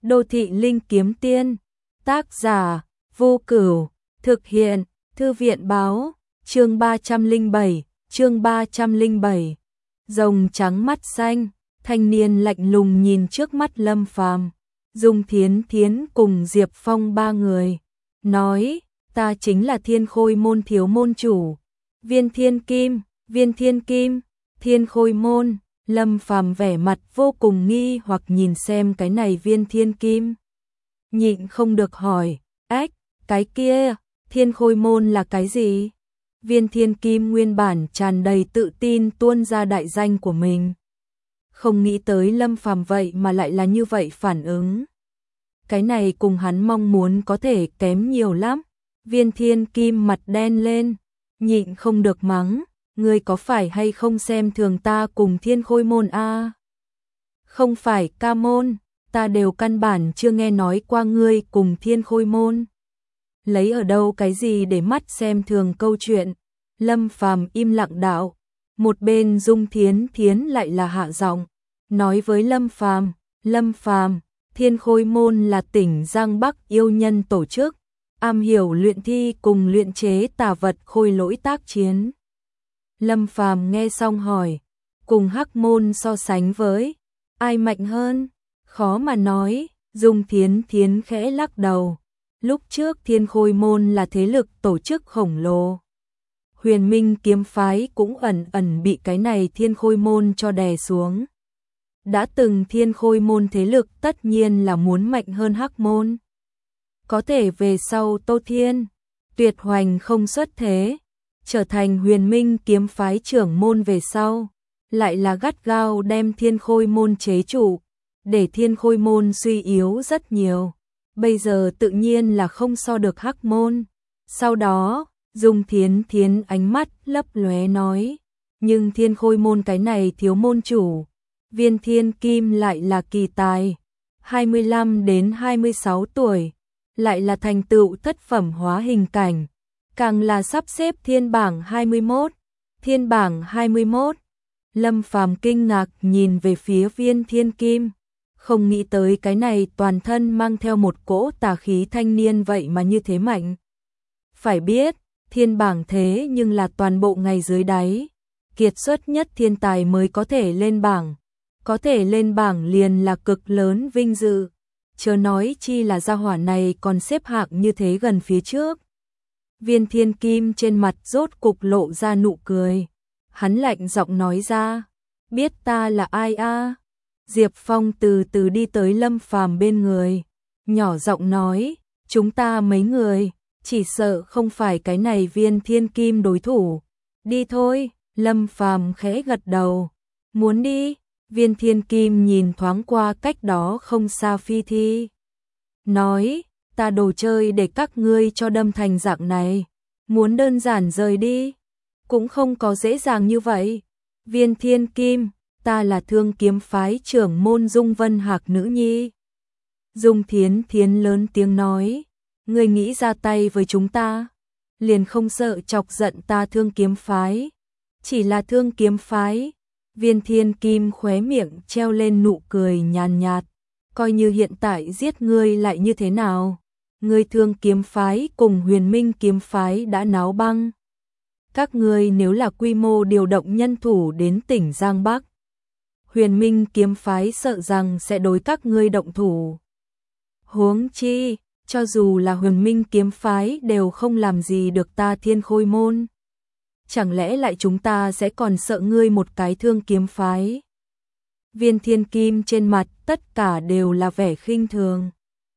Đô thị linh kiếm tiên. Tác giả Vô Cửu. Thực hiện Thư viện báo. Chương 307. Rồng trắng mắt xanh. Thanh niên lạnh lùng nhìn trước mắt Lâm Phàm. Dung Thiến Thiến cùng Diệp Phong ba người. Nói, ta chính là Thiên Khôi môn thiếu môn chủ. Viên Thiên Kim, Thiên Khôi môn. Lâm Phàm vẻ mặt vô cùng nghi hoặc nhìn xem cái này Viên Thiên Kim. Nhịn không được hỏi, ách, cái kia, Thiên Khôi môn là cái gì? Viên Thiên Kim nguyên bản tràn đầy tự tin tuôn ra đại danh của mình. Không nghĩ tới Lâm Phàm vậy mà lại là như vậy phản ứng. Cái này cùng hắn mong muốn có thể kém nhiều lắm. Viên Thiên Kim mặt đen lên, nhịn không được mắng, ngươi có phải hay không xem thường ta cùng Thiên Khôi môn a? Không phải ca môn, ta đều căn bản chưa nghe nói qua ngươi cùng Thiên Khôi môn. Lấy ở đâu cái gì để mắt xem thường câu chuyện? Lâm Phàm im lặng đạo. Một bên Dung Thiến Thiến lại là hạ giọng, nói với Lâm Phàm, Thiên Khôi môn là tỉnh Giang Bắc yêu nhân tổ chức, am hiểu luyện thi cùng luyện chế tà vật khôi lỗi tác chiến. Lâm Phàm nghe xong hỏi, cùng Hắc môn so sánh với, ai mạnh hơn? Khó mà nói. Dung Thiến Thiến khẽ lắc đầu. Lúc trước Thiên Khôi môn là thế lực tổ chức khổng lồ. Huyền Minh kiếm phái cũng ẩn ẩn bị cái này Thiên Khôi môn cho đè xuống. Đã từng Thiên Khôi môn thế lực tất nhiên là muốn mạnh hơn Hắc môn. Có thể về sau Tô Thiên, Tuyệt Hoành không xuất thế, trở thành Huyền Minh kiếm phái trưởng môn về sau, lại là gắt gao đem Thiên Khôi môn chế trụ, để Thiên Khôi môn suy yếu rất nhiều. Bây giờ tự nhiên là không so được Hắc môn. Sau đó, Dung Thiến Thiến ánh mắt lấp lóe nói, nhưng Thiên Khôi môn cái này thiếu môn chủ, Viên Thiên Kim lại là kỳ tài, 25 đến 26 tuổi, lại là thành tựu thất phẩm hóa hình cảnh, càng là sắp xếp thiên bảng 21. Thiên bảng 21. Lâm Phàm kinh ngạc nhìn về phía Viên Thiên Kim, không nghĩ tới cái này toàn thân mang theo một cỗ tà khí thanh niên vậy mà như thế mạnh. Phải biết, thiên bảng thế nhưng là toàn bộ ngày dưới đáy, kiệt xuất nhất thiên tài mới có thể lên bảng. Có thể lên bảng liền là cực lớn vinh dự, chớ nói chi là gia hỏa này còn xếp hạng như thế gần phía trước. Viên Thiên Kim trên mặt rốt cục lộ ra nụ cười. Hắn lạnh giọng nói ra, biết ta là ai a? Diệp Phong từ từ đi tới Lâm Phàm bên người, nhỏ giọng nói, chúng ta mấy người, chỉ sợ không phải cái này Viên Thiên Kim đối thủ. Đi thôi. Lâm Phàm khẽ gật đầu. Muốn đi? Viên Thiên Kim nhìn thoáng qua cách đó không xa Phi Thi. Nói, ta đồ chơi để các ngươi cho đâm thành dạng này. Muốn đơn giản rời đi, cũng không có dễ dàng như vậy. Viên Thiên Kim, ta là Thương kiếm phái trưởng môn Dung Vân Hạc nữ nhi. Dung Thiến Thiến lớn tiếng nói, ngươi nghĩ ra tay với chúng ta, liền không sợ chọc giận ta Thương kiếm phái. Chỉ là Thương kiếm phái. Viên Thiên Kim khóe miệng treo lên nụ cười nhàn nhạt, coi như hiện tại giết ngươi lại như thế nào? Ngươi Thương kiếm phái cùng Huyền Minh kiếm phái đã náo băng. Các ngươi nếu là quy mô điều động nhân thủ đến tỉnh Giang Bắc, Huyền Minh kiếm phái sợ rằng sẽ đối các ngươi động thủ. Huống chi, cho dù là Huyền Minh kiếm phái đều không làm gì được ta Thiên Khôi môn. Chẳng lẽ lại chúng ta sẽ còn sợ ngươi một cái Thương kiếm phái? Viên Thiên Kim trên mặt tất cả đều là vẻ khinh thường.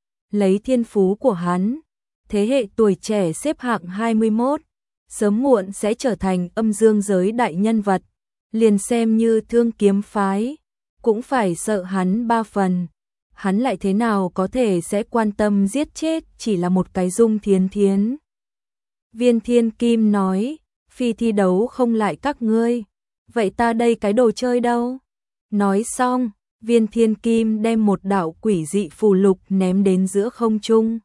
Lấy thiên phú của hắn, thế hệ tuổi trẻ xếp hạng 21, sớm muộn sẽ trở thành âm dương giới đại nhân vật, liền xem như Thương kiếm phái, cũng phải sợ hắn 3 phần. Hắn lại thế nào có thể sẽ quan tâm giết chết chỉ là một cái Dung Thiến Thiến. Viên Thiên Kim nói, Phi thi đấu không lại các ngươi, vậy ta đây cái đồ chơi đâu? Nói xong, Viên Thiên Kim đem một đạo quỷ dị phù lục ném đến giữa không trung.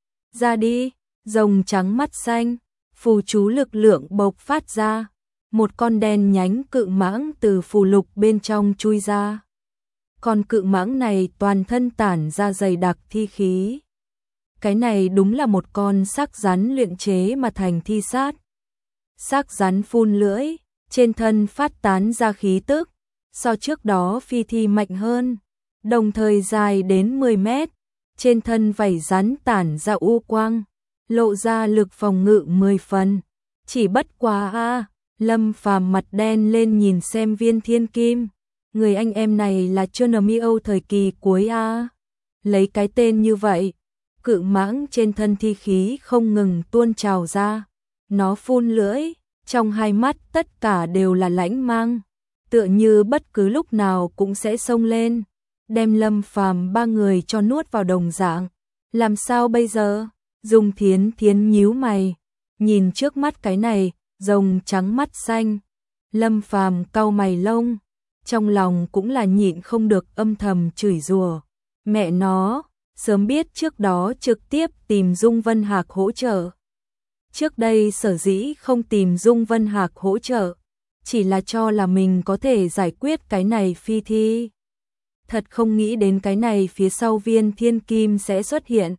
Ra đi. Rồng trắng mắt xanh, phù chú lực lượng bộc phát ra, một con đen nhánh cự mãng từ phù lục bên trong chui ra. Con cự mãng này toàn thân tản ra dày đặc thi khí. Cái này đúng là một con xác rắn luyện chế mà thành thi sát. Xác rắn phun lưỡi, trên thân phát tán ra khí tức, so trước đó phi thi mạnh hơn, đồng thời dài đến 10 mét, trên thân vảy rắn tản ra u quang, lộ ra lực phòng ngự 10 phần. Chỉ bất quá a, Lâm Phàm mặt đen lên nhìn xem Viên Thiên Kim, người anh em này là Chunamio thời kỳ cuối a. Lấy cái tên như vậy, cự mãng trên thân thi khí không ngừng tuôn trào ra, nó phun lưỡi, trong hai mắt tất cả đều là lãnh mang, tựa như bất cứ lúc nào cũng sẽ xông lên, đem Lâm Phàm ba người cho nuốt vào đồng dạng. Làm sao bây giờ? Dung Thiến Thiến nhíu mày, nhìn trước mắt cái này, rồng trắng mắt xanh. Lâm Phàm cau mày lông, trong lòng cũng là nhịn không được âm thầm chửi rủa. Mẹ nó, sớm biết trước đó trực tiếp tìm Dung Vân Hạc hỗ trợ. Trước đây sở dĩ không tìm Dung Vân Hạc hỗ trợ, chỉ là cho là mình có thể giải quyết cái này phi thi. Thật không nghĩ đến cái này phía sau Viên Thiên Kim sẽ xuất hiện.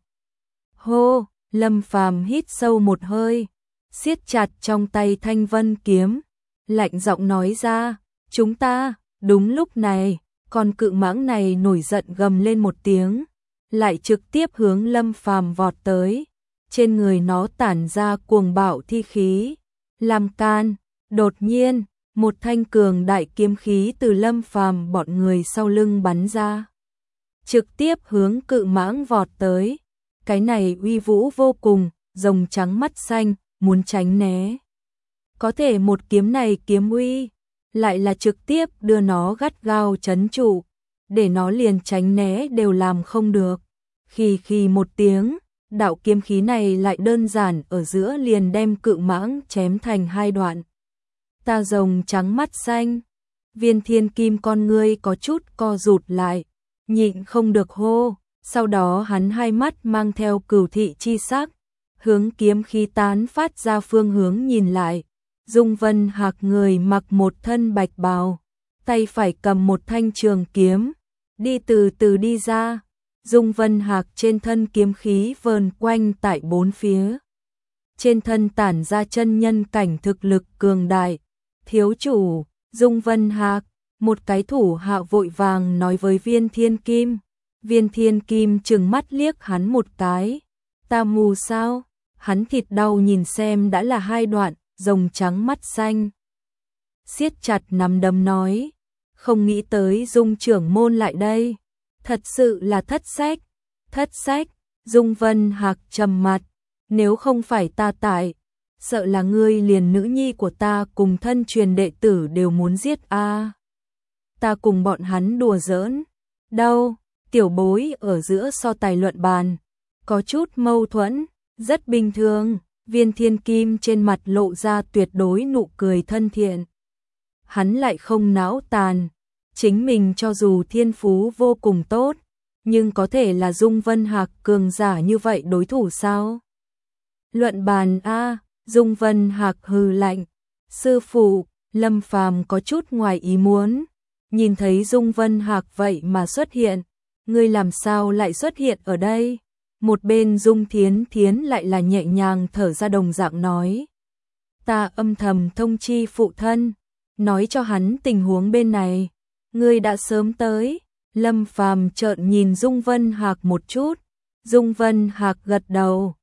Hô, Lâm Phàm hít sâu một hơi, siết chặt trong tay Thanh Vân kiếm, lạnh giọng nói ra, chúng ta. Đúng lúc này, con cự mãng này nổi giận gầm lên một tiếng, lại trực tiếp hướng Lâm Phàm vọt tới. Trên người nó tản ra cuồng bạo thi khí, làm can. Đột nhiên, một thanh cường đại kiếm khí từ Lâm Phàm bọn người sau lưng bắn ra, trực tiếp hướng cự mãng vọt tới. Cái này uy vũ vô cùng, rồng trắng mắt xanh, muốn tránh né. Có thể một kiếm này kiếm uy, lại là trực tiếp đưa nó gắt gao trấn trụ, để nó liền tránh né đều làm không được. Khì một tiếng, đạo kiếm khí này lại đơn giản ở giữa liền đem cự mãng chém thành hai đoạn. Ta rồng trắng mắt xanh, Viên Thiên Kim con ngươi có chút co rụt lại, nhịn không được hô, sau đó hắn hai mắt mang theo cửu thị chi sắc, hướng kiếm khí tán phát ra phương hướng nhìn lại. Dung Vân Hạc người mặc một thân bạch bào, tay phải cầm một thanh trường kiếm, đi từ từ đi ra. Dung Vân Hạc trên thân kiếm khí vờn quanh tại bốn phía. Trên thân tản ra chân nhân cảnh thực lực cường đại. Thiếu chủ, Dung Vân Hạc, một cái thủ hạ vội vàng nói với Viên Thiên Kim. Viên Thiên Kim trừng mắt liếc hắn một cái. Ta mù sao? Hắn thịt đau nhìn xem đã là hai đoạn. Rồng trắng mắt xanh siết chặt nắm đấm nói, không nghĩ tới Dung trưởng môn lại đây, thật sự là thất sách. Dung Vân Hạc trầm mặt, nếu không phải ta tại, sợ là ngươi liền nữ nhi của ta cùng thân truyền đệ tử đều muốn giết a. Ta cùng bọn hắn đùa giỡn, đâu, tiểu bối ở giữa so tài luận bàn, có chút mâu thuẫn, rất bình thường. Viên Thiên Kim trên mặt lộ ra tuyệt đối nụ cười thân thiện. Hắn lại không não tàn, chính mình cho dù thiên phú vô cùng tốt, nhưng có thể là Dung Vân Hạc cường giả như vậy đối thủ sao? Luận bàn a, Dung Vân Hạc hừ lạnh. Sư phụ, Lâm Phàm có chút ngoài ý muốn, nhìn thấy Dung Vân Hạc vậy mà xuất hiện, ngươi làm sao lại xuất hiện ở đây? Một bên Dung Thiến Thiến lại là nhẹ nhàng thở ra đồng dạng nói. Ta âm thầm thông chi phụ thân, nói cho hắn tình huống bên này. Ngươi đã sớm tới. Lâm Phàm trợn nhìn Dung Vân Hạc một chút. Dung Vân Hạc gật đầu.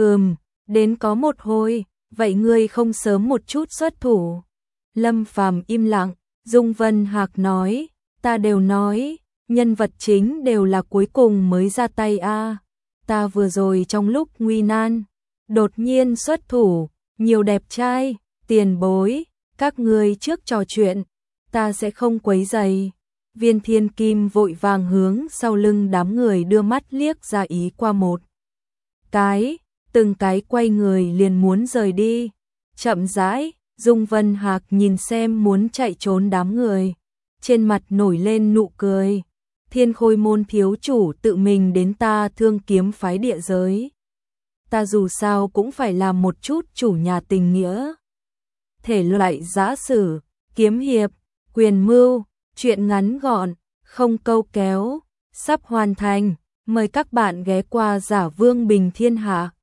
Đến có một hồi, vậy ngươi không sớm một chút xuất thủ. Lâm Phàm im lặng, Dung Vân Hạc nói, ta đều nói, nhân vật chính đều là cuối cùng mới ra tay a. Ta vừa rồi trong lúc nguy nan, đột nhiên xuất thủ, nhiều đẹp trai, tiền bối, các ngươi trước trò chuyện, ta sẽ không quấy rầy. Viên Thiên Kim vội vàng hướng sau lưng đám người đưa mắt liếc ra ý qua một cái, từng cái quay người liền muốn rời đi. Chậm rãi, Dung Vân Hạc nhìn xem muốn chạy trốn đám người, trên mặt nổi lên nụ cười. Thiên Khôi môn thiếu chủ tự mình đến ta Thương Kiếm phái địa giới. Ta dù sao cũng phải làm một chút chủ nhà tình nghĩa. Thể loại giã sử, kiếm hiệp, quyền mưu, chuyện ngắn gọn, không câu kéo, sắp hoàn thành, mời các bạn ghé qua Giả Vương Bình Thiên Hạ.